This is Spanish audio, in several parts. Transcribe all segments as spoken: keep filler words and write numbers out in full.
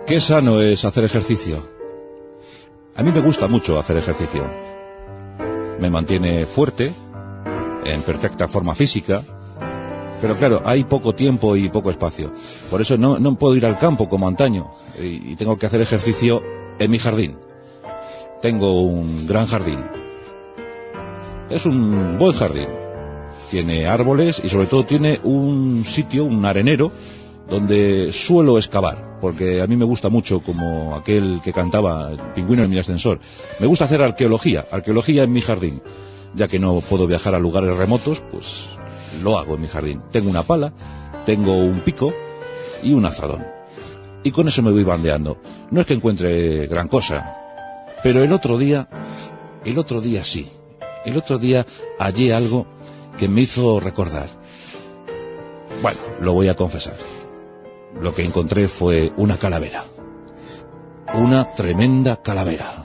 Qué sano es hacer ejercicio. A mí me gusta mucho hacer ejercicio. Me mantiene fuerte, en perfecta forma física, pero claro, hay poco tiempo y poco espacio. Por eso no, no puedo ir al campo como antaño, y, y tengo que hacer ejercicio en mi jardín. Tengo un gran jardín. Es un buen jardín. Tiene árboles y sobre todo tiene un sitio, un arenero, donde suelo excavar, porque a mí me gusta mucho, como aquel que cantaba, el pingüino en mi ascensor. Me gusta hacer arqueología, arqueología en mi jardín. Ya que no puedo viajar a lugares remotos, pues lo hago en mi jardín. Tengo una pala, tengo un pico y un azadón. Y con eso me voy bandeando. No es que encuentre gran cosa, pero el otro día, el otro día sí. El otro día hallé algo que me hizo recordar. Bueno, lo voy a confesar. Lo que encontré fue una calavera. Una tremenda calavera.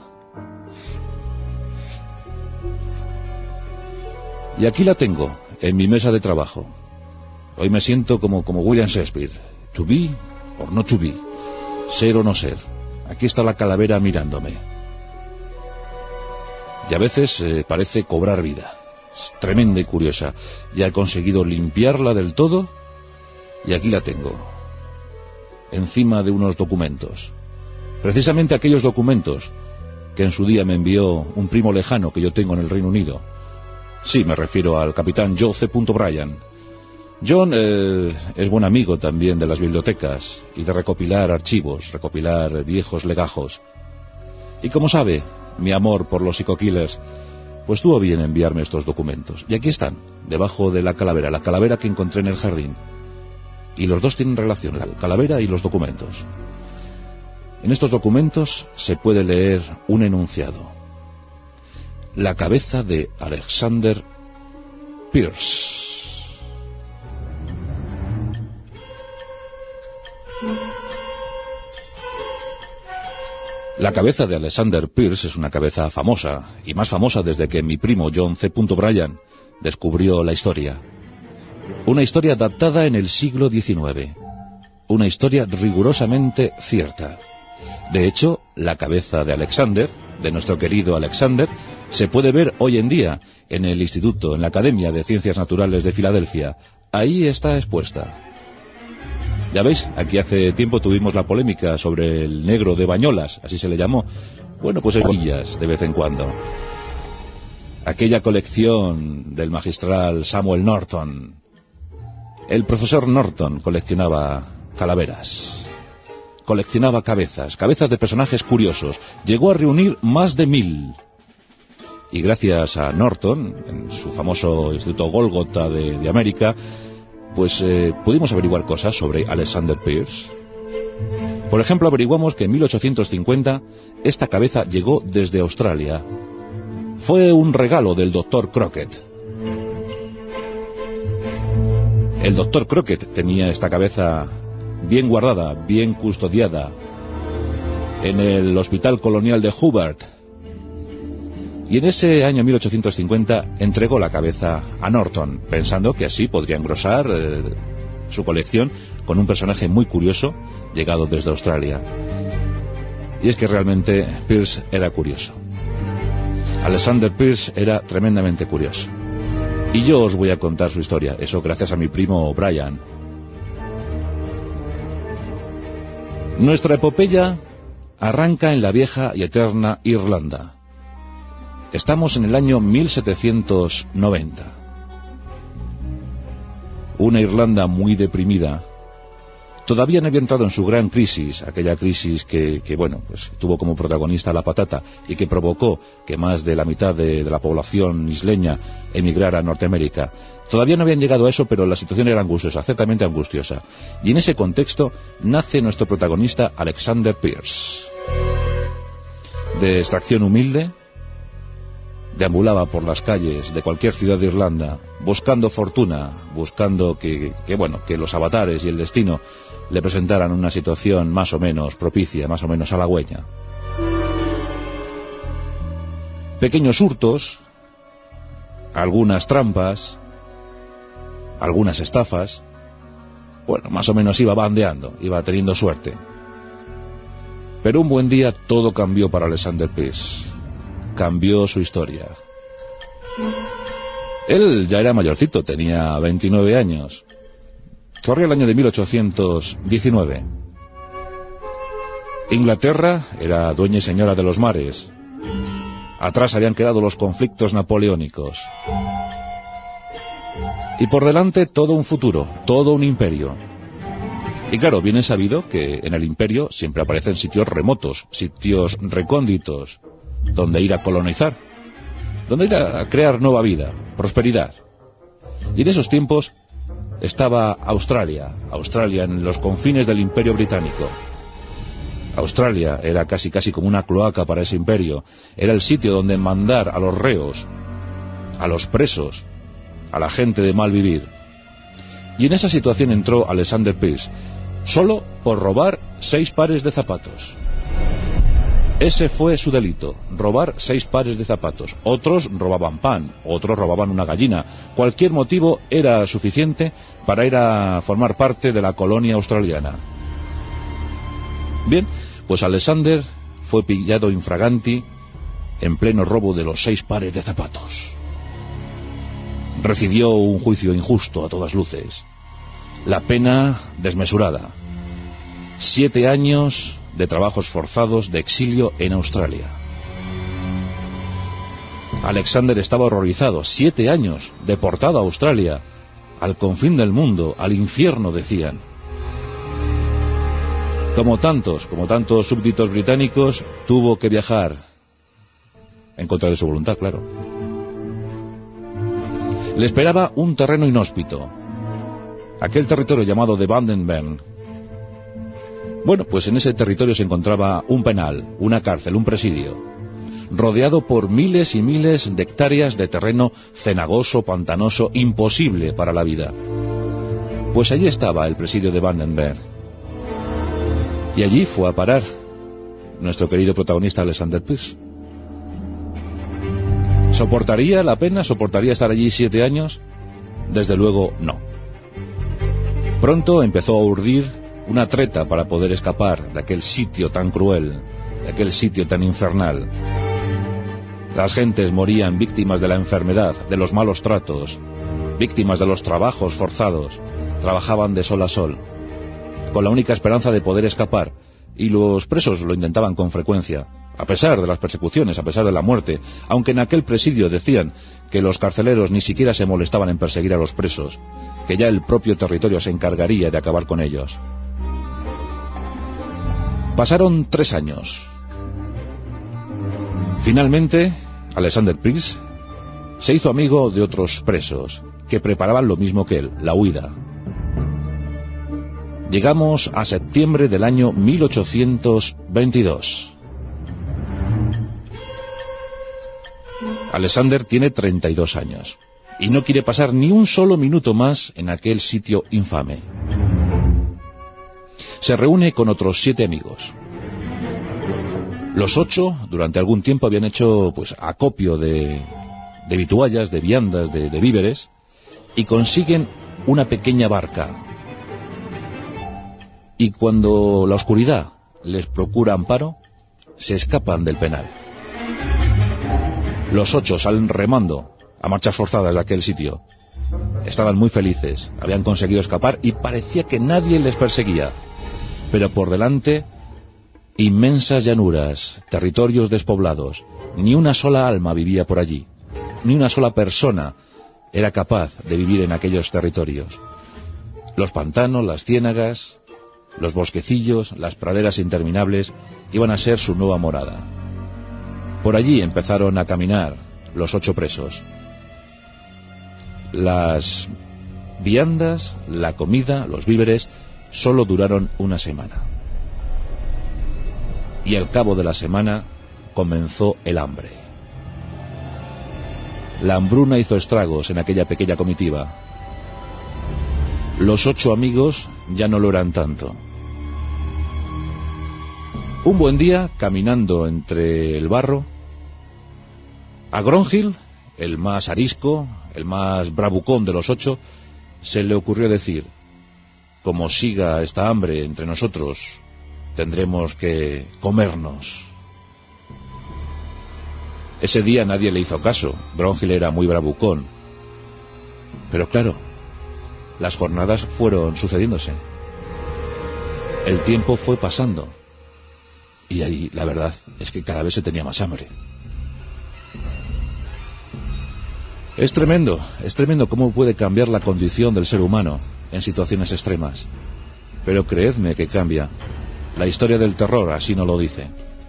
Y aquí la tengo, en mi mesa de trabajo. Hoy me siento como, como William Shakespeare. To be or not to be. Ser o no ser. Aquí está la calavera mirándome. Y a veces eh, parece cobrar vida. Es tremenda y curiosa. Ya he conseguido limpiarla del todo y aquí la tengo. Encima de unos documentos. Precisamente aquellos documentos que en su día me envió un primo lejano que yo tengo en el Reino Unido. Sí, me refiero al capitán John C. Bryan. John eh, es buen amigo también de las bibliotecas y de recopilar archivos, recopilar viejos legajos. Y como sabe, mi amor por los psico-killers, pues tuvo bien enviarme estos documentos. Y aquí están, debajo de la calavera, la calavera que encontré en el jardín. Y los dos tienen relación, la calavera y los documentos. En estos documentos se puede leer un enunciado. La cabeza de Alexander Pierce. La cabeza de Alexander Pierce es una cabeza famosa, y más famosa desde que mi primo John C. Bryan descubrió la historia. Una historia datada en el siglo diecinueve. Una historia rigurosamente cierta. De hecho, la cabeza de Alexander, de nuestro querido Alexander, se puede ver hoy en día en el Instituto, en la Academia de Ciencias Naturales de Filadelfia. Ahí está expuesta. Ya veis, aquí hace tiempo tuvimos la polémica sobre el negro de Bañolas, así se le llamó. Bueno, pues hay de vez en cuando. Aquella colección del magistral Samuel Norton. El profesor Norton coleccionaba calaveras. Coleccionaba cabezas, cabezas de personajes curiosos. Llegó a reunir más de mil. Y gracias a Norton, en su famoso Instituto Golgotha de, de América, pues eh, pudimos averiguar cosas sobre Alexander Pierce. Por ejemplo, averiguamos que en mil ochocientos cincuenta esta cabeza llegó desde Australia. Fue un regalo del doctor Crockett. El doctor Crockett tenía esta cabeza bien guardada, bien custodiada, en el Hospital Colonial de Hobart. Y en ese año mil ochocientos cincuenta entregó la cabeza a Norton, pensando que así podría engrosar eh, su colección con un personaje muy curioso, llegado desde Australia. Y es que realmente Pierce era curioso. Alexander Pierce era tremendamente curioso. Y yo os voy a contar su historia, eso gracias a mi primo Brian. Nuestra epopeya arranca en la vieja y eterna Irlanda. Estamos en el año mil setecientos noventa. Una Irlanda muy deprimida. Todavía no había entrado en su gran crisis, aquella crisis que, que bueno, pues tuvo como protagonista la patata y que provocó que más de la mitad de, de la población isleña emigrara a Norteamérica. Todavía no habían llegado a eso, pero la situación era angustiosa, ciertamente angustiosa. Y en ese contexto nace nuestro protagonista Alexander Pierce. De extracción humilde, deambulaba por las calles de cualquier ciudad de Irlanda, buscando fortuna, buscando que, que, bueno, que los avatares y el destino le presentaran una situación más o menos propicia, más o menos halagüeña. Pequeños hurtos, algunas trampas, algunas estafas. Bueno, más o menos iba bandeando, iba teniendo suerte. Pero un buen día todo cambió para Alexander Pierce. Cambió su historia. Él ya era mayorcito, tenía veintinueve años. Corría el año de mil ochocientos diecinueve. Inglaterra era dueña y señora de los mares. Atrás habían quedado los conflictos napoleónicos. Y por delante todo un futuro, todo un imperio. Y claro, bien es sabido que en el imperio siempre aparecen sitios remotos, sitios recónditos, donde ir a colonizar, donde ir a crear nueva vida, prosperidad. Y en esos tiempos estaba Australia, Australia en los confines del Imperio Británico. Australia era casi casi como una cloaca para ese imperio. Era el sitio donde mandar a los reos, a los presos, a la gente de mal vivir. Y en esa situación entró Alexander Pierce, solo por robar seis pares de zapatos. Ese fue su delito, robar seis pares de zapatos. Otros robaban pan, otros robaban una gallina. Cualquier motivo era suficiente para ir a formar parte de la colonia australiana. Bien, pues Alexander fue pillado infraganti en pleno robo de los seis pares de zapatos. Recibió un juicio injusto a todas luces. La pena desmesurada. Siete años de trabajos forzados de exilio en Australia. Alexander estaba horrorizado. Siete años deportado a Australia, al confín del mundo, al infierno, decían. Como tantos, como tantos súbditos británicos, tuvo que viajar en contra de su voluntad, claro. Le esperaba un terreno inhóspito, aquel territorio llamado de Bundaberg. Bueno, pues en ese territorio se encontraba un penal, una cárcel, un presidio, rodeado por miles y miles de hectáreas de terreno cenagoso, pantanoso, imposible para la vida. Pues allí estaba el presidio de Bundaberg. Y allí fue a parar nuestro querido protagonista Alexander Pierce. ¿Soportaría la pena? ¿Soportaría estar allí siete años? Desde luego no. Pronto empezó a urdir una treta para poder escapar de aquel sitio tan cruel, de aquel sitio tan infernal. Las gentes morían víctimas de la enfermedad, de los malos tratos, víctimas de los trabajos forzados. Trabajaban de sol a sol, con la única esperanza de poder escapar, y los presos lo intentaban con frecuencia, a pesar de las persecuciones, a pesar de la muerte, aunque en aquel presidio decían que los carceleros ni siquiera se molestaban en perseguir a los presos, que ya el propio territorio se encargaría de acabar con ellos. Pasaron tres años. Finalmente, Alexander Pierce se hizo amigo de otros presos, que preparaban lo mismo que él, la huida. Llegamos a septiembre del año mil ochocientos veintidós. Alexander tiene treinta y dos años y no quiere pasar ni un solo minuto más en aquel sitio infame. Se reúne con otros siete amigos. Los ocho, durante algún tiempo, habían hecho pues acopio de, de vituallas, de viandas, de, de víveres, y consiguen una pequeña barca. Y cuando la oscuridad les procura amparo, se escapan del penal. Los ocho salen remando a marchas forzadas de aquel sitio. Estaban muy felices, habían conseguido escapar y parecía que nadie les perseguía. Pero por delante, inmensas llanuras, territorios despoblados. Ni una sola alma vivía por allí. Ni una sola persona era capaz de vivir en aquellos territorios. Los pantanos, las ciénagas, los bosquecillos, las praderas interminables iban a ser su nueva morada. Por allí empezaron a caminar los ocho presos. Las viandas, la comida, los víveres solo duraron una semana. Y al cabo de la semana comenzó el hambre. La hambruna hizo estragos en aquella pequeña comitiva. Los ocho amigos ya no lo eran tanto. Un buen día, caminando entre el barro, a Gronhill, el más arisco, el más bravucón de los ocho, se le ocurrió decir: como siga esta hambre entre nosotros tendremos que comernos. Ese día nadie le hizo caso. Gronhill era muy bravucón. Pero claro, las jornadas fueron sucediéndose. El tiempo fue pasando. Y ahí la verdad es que cada vez se tenía más hambre. Es tremendo, es tremendo cómo puede cambiar la condición del ser humano en situaciones extremas. Pero creedme que cambia. La historia del terror así no lo dice.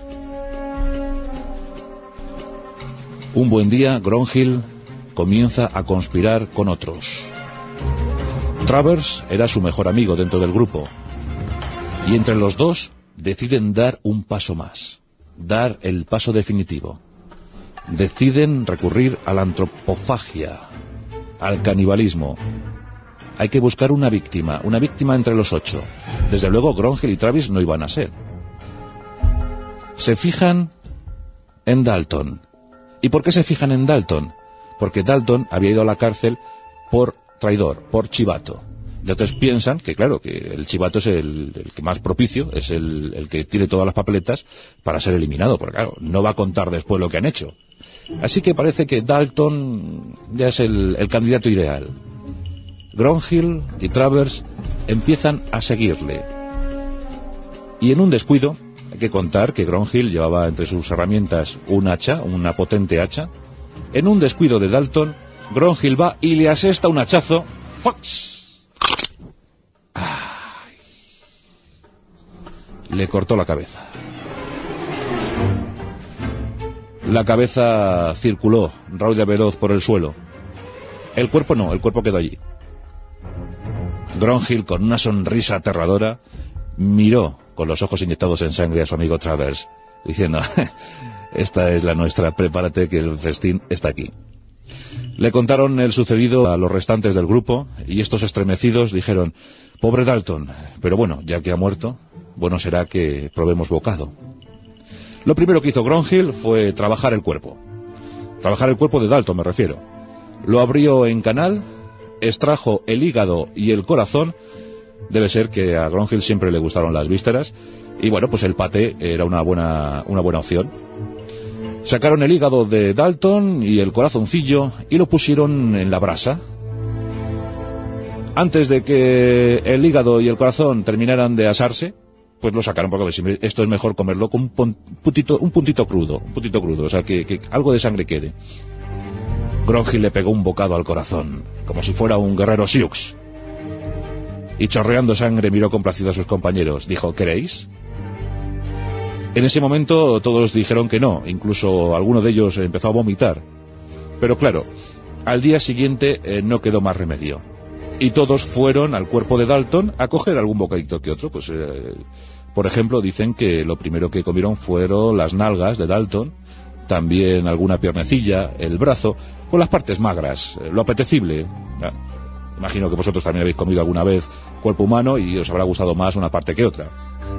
Un buen día, Gronhill comienza a conspirar con otros. Travers era su mejor amigo dentro del grupo. Y entre los dos deciden dar un paso más. Dar el paso definitivo. Deciden recurrir a la antropofagia, al canibalismo. Hay que buscar una víctima, una víctima entre los ocho. Desde luego Gronhill y Travis no iban a ser. Se fijan en Dalton. ¿Y por qué se fijan en Dalton? Porque Dalton había ido a la cárcel por traidor, por chivato. Y otros piensan que, claro, que el chivato es el, el que más propicio, es el, el que tiene todas las papeletas para ser eliminado, porque claro, no va a contar después lo que han hecho. Así que parece que Dalton ya es el, el candidato ideal. Gronhill y Travers empiezan a seguirle. Y en un descuido, hay que contar que Gronhill llevaba entre sus herramientas un hacha, una potente hacha. En un descuido de Dalton, Gronhill va y le asesta un hachazo. ¡Fox! ¡Ay! Le cortó la cabeza. La cabeza circuló, rauda veloz por el suelo. El cuerpo no, el cuerpo quedó allí. Gronhill, con una sonrisa aterradora, miró con los ojos inyectados en sangre a su amigo Travers, diciendo: esta es la nuestra, prepárate que el festín está aquí. Le contaron el sucedido a los restantes del grupo, y estos estremecidos dijeron: pobre Dalton, pero bueno, ya que ha muerto, bueno será que probemos bocado. Lo primero que hizo Gronhill fue trabajar el cuerpo. Trabajar el cuerpo de Dalton, me refiero. Lo abrió en canal, extrajo el hígado y el corazón. Debe ser que a Gronhill siempre le gustaron las vísceras, y bueno, pues el paté era una buena, una buena opción. Sacaron el hígado de Dalton y el corazoncillo y lo pusieron en la brasa. Antes de que el hígado y el corazón terminaran de asarse, pues lo sacaron, porque esto es mejor comerlo con un puntito, un puntito crudo, un puntito crudo, o sea, que, que algo de sangre quede. Gronhill le pegó un bocado al corazón, como si fuera un guerrero Sioux. Y chorreando sangre miró complacido a sus compañeros. Dijo: ¿queréis? En ese momento todos dijeron que no, incluso alguno de ellos empezó a vomitar. Pero claro, al día siguiente eh, no quedó más remedio. Y todos fueron al cuerpo de Dalton a coger algún bocadito que otro. Pues, eh, por ejemplo, dicen que lo primero que comieron fueron las nalgas de Dalton, también alguna piernecilla, el brazo, con las partes magras, eh, lo apetecible. Ya. Imagino que vosotros también habéis comido alguna vez cuerpo humano y os habrá gustado más una parte que otra.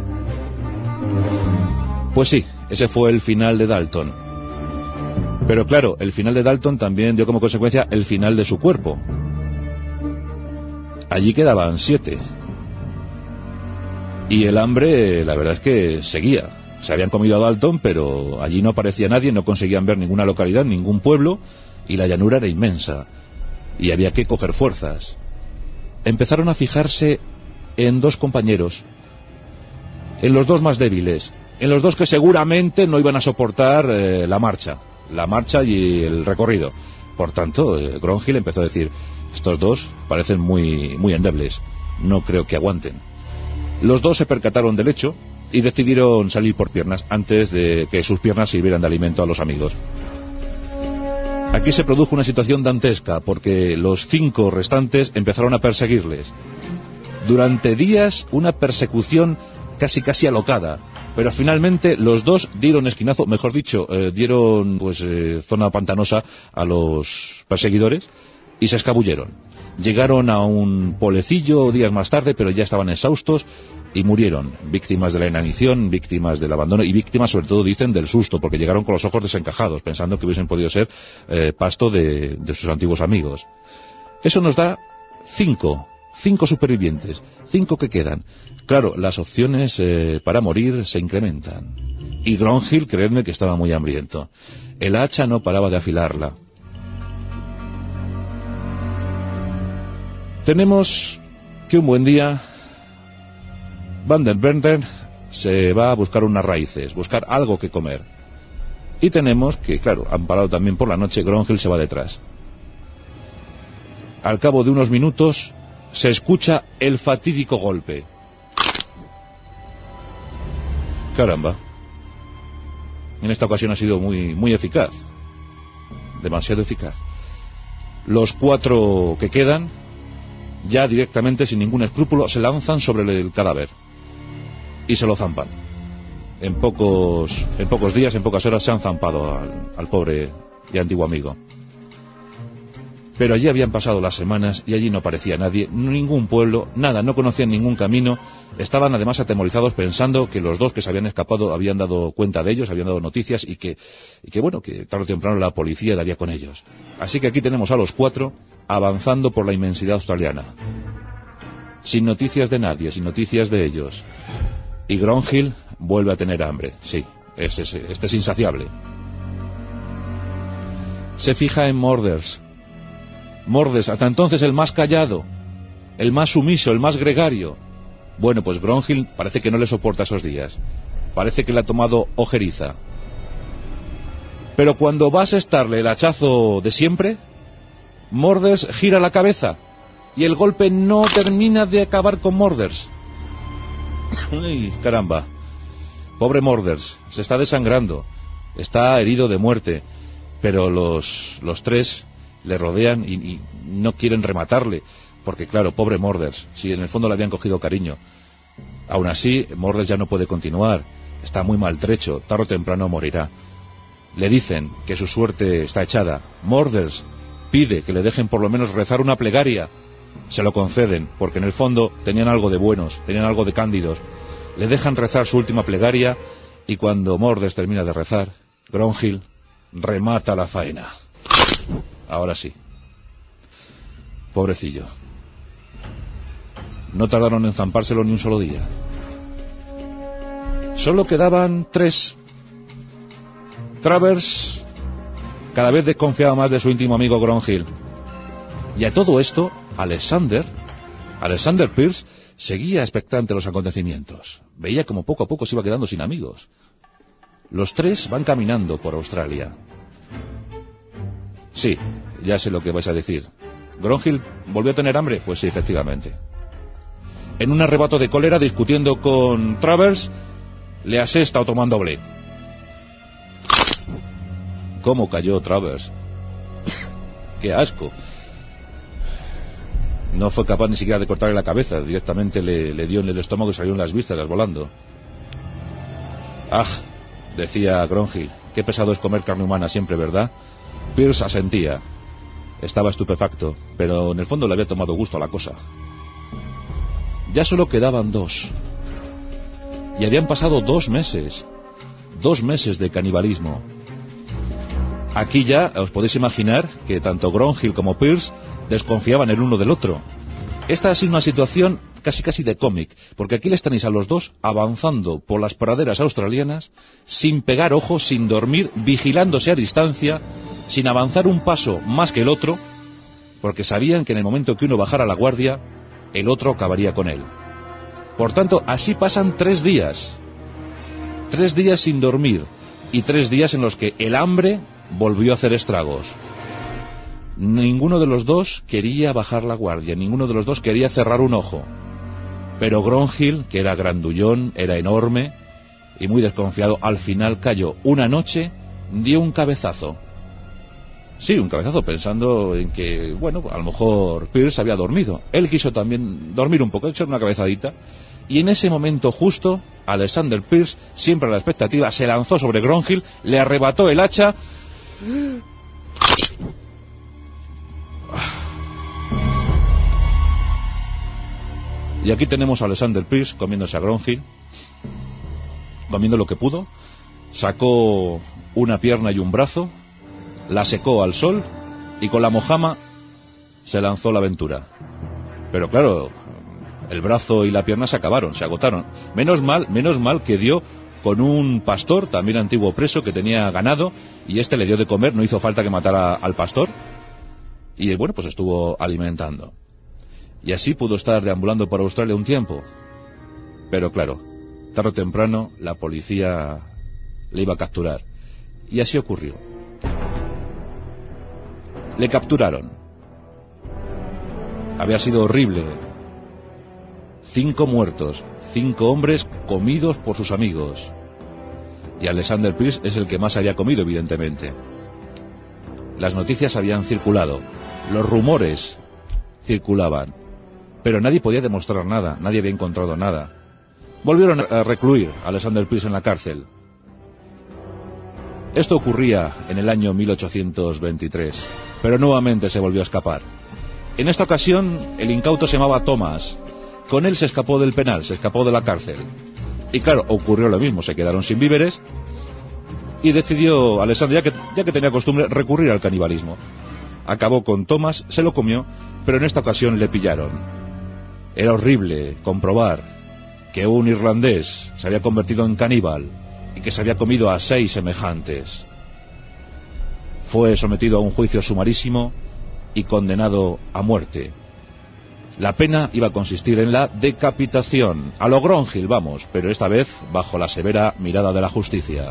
Pues sí, ese fue el final de Dalton. Pero claro, el final de Dalton también dio como consecuencia el final de su cuerpo. Allí quedaban siete. Y el hambre, la verdad es que seguía. Se habían comido a Dalton, pero allí no aparecía nadie, no conseguían ver ninguna localidad, ningún pueblo, y la llanura era inmensa. Y había que coger fuerzas. Empezaron a fijarse en dos compañeros, en los dos más débiles, en los dos que seguramente no iban a soportar eh, la marcha, la marcha y el recorrido. Por tanto, eh, Gronhill empezó a decir: estos dos parecen muy, muy endebles, no creo que aguanten. Los dos se percataron del hecho y decidieron salir por piernas antes de que sus piernas sirvieran de alimento a los amigos. Aquí se produjo una situación dantesca, porque los cinco restantes empezaron a perseguirles. Durante días, una persecución casi casi alocada, pero finalmente los dos dieron esquinazo, mejor dicho, eh, dieron pues eh, zona pantanosa a los perseguidores y se escabulleron. Llegaron a un pueblecillo días más tarde, pero ya estaban exhaustos y murieron, víctimas de la inanición, víctimas del abandono y víctimas, sobre todo, dicen, del susto, porque llegaron con los ojos desencajados, pensando que hubiesen podido ser eh, pasto de, de sus antiguos amigos. Eso nos da cinco, Cinco supervivientes, cinco que quedan. Claro, las opciones eh, para morir se incrementan. Y Gronhill, creedme que estaba muy hambriento. El hacha no paraba de afilarla. Tenemos que un buen día Van den Bernden se va a buscar unas raíces, buscar algo que comer. Y tenemos que, claro, han parado también por la noche, Gronhill se va detrás. Al cabo de unos minutos se escucha el fatídico golpe. Caramba. En esta ocasión ha sido muy, muy eficaz. Demasiado eficaz. Los cuatro que quedan, ya directamente, sin ningún escrúpulo, se lanzan sobre el cadáver. Y se lo zampan. En pocos, en pocos días, en pocas horas, se han zampado al, al pobre y antiguo amigo. Pero allí habían pasado las semanas y allí no aparecía nadie, ningún pueblo, nada, no conocían ningún camino. Estaban además atemorizados pensando que los dos que se habían escapado habían dado cuenta de ellos, habían dado noticias y que, y que bueno, que tarde o temprano la policía daría con ellos. Así que aquí tenemos a los cuatro avanzando por la inmensidad australiana. Sin noticias de nadie, sin noticias de ellos. Y Gronhill vuelve a tener hambre, sí, es, es, este es insaciable. Se fija en Morders. Morders, hasta entonces el más callado, el más sumiso, el más gregario. Bueno, pues Gronhill parece que no le soporta esos días. Parece que le ha tomado ojeriza. Pero cuando va a asestarle el hachazo de siempre, Morders gira la cabeza y el golpe no termina de acabar con Morders. ¡Ay, caramba! Pobre Morders, se está desangrando, está herido de muerte, pero los, los tres le rodean y, y no quieren rematarle, porque claro, pobre Morders, si en el fondo le habían cogido cariño. Aún así, Morders ya no puede continuar, está muy maltrecho, tarde o temprano morirá. Le dicen que su suerte está echada. Morders pide que le dejen por lo menos rezar una plegaria. Se lo conceden, porque en el fondo tenían algo de buenos, tenían algo de cándidos. Le dejan rezar su última plegaria y cuando Morders termina de rezar, Gronhill remata la faena. Ahora sí. Pobrecillo. No tardaron en zampárselo ni un solo día. Solo quedaban tres. Travers cada vez desconfiaba más de su íntimo amigo Gronhill. Y a todo esto, Alexander, Alexander Pierce, seguía expectante los acontecimientos. Veía como poco a poco se iba quedando sin amigos. Los tres van caminando por Australia. Sí, ya sé lo que vais a decir. ¿Gronhill volvió a tener hambre? Pues sí, efectivamente. En un arrebato de cólera, discutiendo con Travers, le asesta o tomando blé. ¿Cómo cayó Travers? ¡Qué asco! No fue capaz ni siquiera de cortarle la cabeza, directamente le, le dio en el estómago y salieron las vísceras volando. ¡Ah! Decía Gronhill, qué pesado es comer carne humana siempre, ¿verdad? Pierce asentía. Estaba estupefacto, pero en el fondo le había tomado gusto a la cosa. Ya solo quedaban dos. Y habían pasado dos meses. Dos meses de canibalismo. Aquí ya os podéis imaginar que tanto Gronhill como Pierce desconfiaban el uno del otro. Esta ha sido una situación casi casi de cómic, porque aquí les tenéis a los dos avanzando por las praderas australianas, sin pegar ojos, sin dormir, vigilándose a distancia, sin avanzar un paso más que el otro, porque sabían que en el momento que uno bajara la guardia, el otro acabaría con él. Por tanto, así pasan tres días. Tres días sin dormir, y tres días en los que el hambre volvió a hacer estragos. Ninguno de los dos quería bajar la guardia, ninguno de los dos quería cerrar un ojo. Pero Gronhill, que era grandullón, era enorme y muy desconfiado, al final cayó. Una noche dio un cabezazo. Sí, un cabezazo, pensando en que, bueno, a lo mejor Pierce había dormido. Él quiso también dormir un poco, echar una cabezadita. Y en ese momento justo, Alexander Pierce, siempre a la expectativa, se lanzó sobre Gronhill, le arrebató el hacha. Y aquí tenemos a Alexander Pierce comiéndose a Gronhill, comiendo lo que pudo. Sacó una pierna y un brazo, la secó al sol y con la mojama se lanzó a la aventura. Pero claro, el brazo y la pierna se acabaron, se agotaron. Menos mal, menos mal que dio con un pastor, también antiguo preso, que tenía ganado, y este le dio de comer, no hizo falta que matara al pastor, y bueno, pues estuvo alimentando. Y así pudo estar deambulando por Australia un tiempo. Pero claro, tarde o temprano la policía le iba a capturar. Y así ocurrió. Le capturaron. Había sido horrible. Cinco muertos, cinco hombres comidos por sus amigos. Y Alexander Pierce es el que más había comido, evidentemente. Las noticias habían circulado, los rumores circulaban, pero nadie podía demostrar nada, nadie había encontrado nada. Volvieron a recluir a Alexander Pierce en la cárcel. Esto ocurría en el año mil ochocientos veintitrés, pero nuevamente se volvió a escapar. En esta ocasión el incauto se llamaba Thomas. Con él se escapó del penal, se escapó de la cárcel. Y claro, ocurrió lo mismo, se quedaron sin víveres y decidió Alexander, ya que, ya que tenía costumbre, recurrir al canibalismo. Acabó con Thomas, se lo comió, pero en esta ocasión le pillaron. Era horrible comprobar que un irlandés se había convertido en caníbal y que se había comido a seis semejantes. Fue sometido a un juicio sumarísimo y condenado a muerte. La pena iba a consistir en la decapitación, a lo Gronhill, vamos, pero esta vez bajo la severa mirada de la justicia.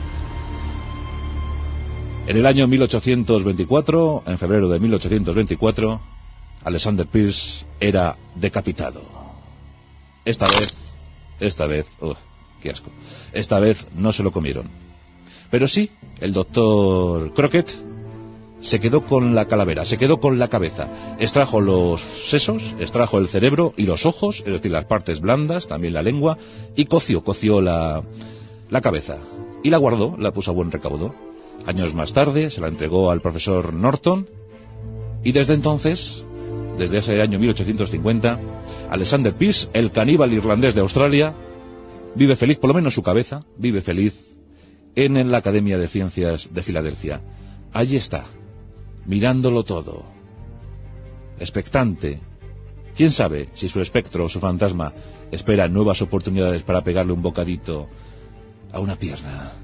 En el año mil ochocientos veinticuatro, en febrero de mil ochocientos veinticuatro, Alexander Pierce era decapitado. Esta vez, esta vez, uh, qué asco, esta vez no se lo comieron. Pero sí, el doctor Crockett se quedó con la calavera, se quedó con la cabeza, extrajo los sesos, extrajo el cerebro y los ojos, es decir, las partes blandas, también la lengua, y coció, coció la, la cabeza, y la guardó, la puso a buen recaudo. Años más tarde se la entregó al profesor Norton, y desde entonces, desde ese año mil ochocientos cincuenta, Alexander Pierce, el caníbal irlandés de Australia, vive feliz, por lo menos su cabeza, vive feliz en la Academia de Ciencias de Filadelfia. Allí está, mirándolo todo, expectante. ¿Quién sabe si su espectro o su fantasma espera nuevas oportunidades para pegarle un bocadito a una pierna?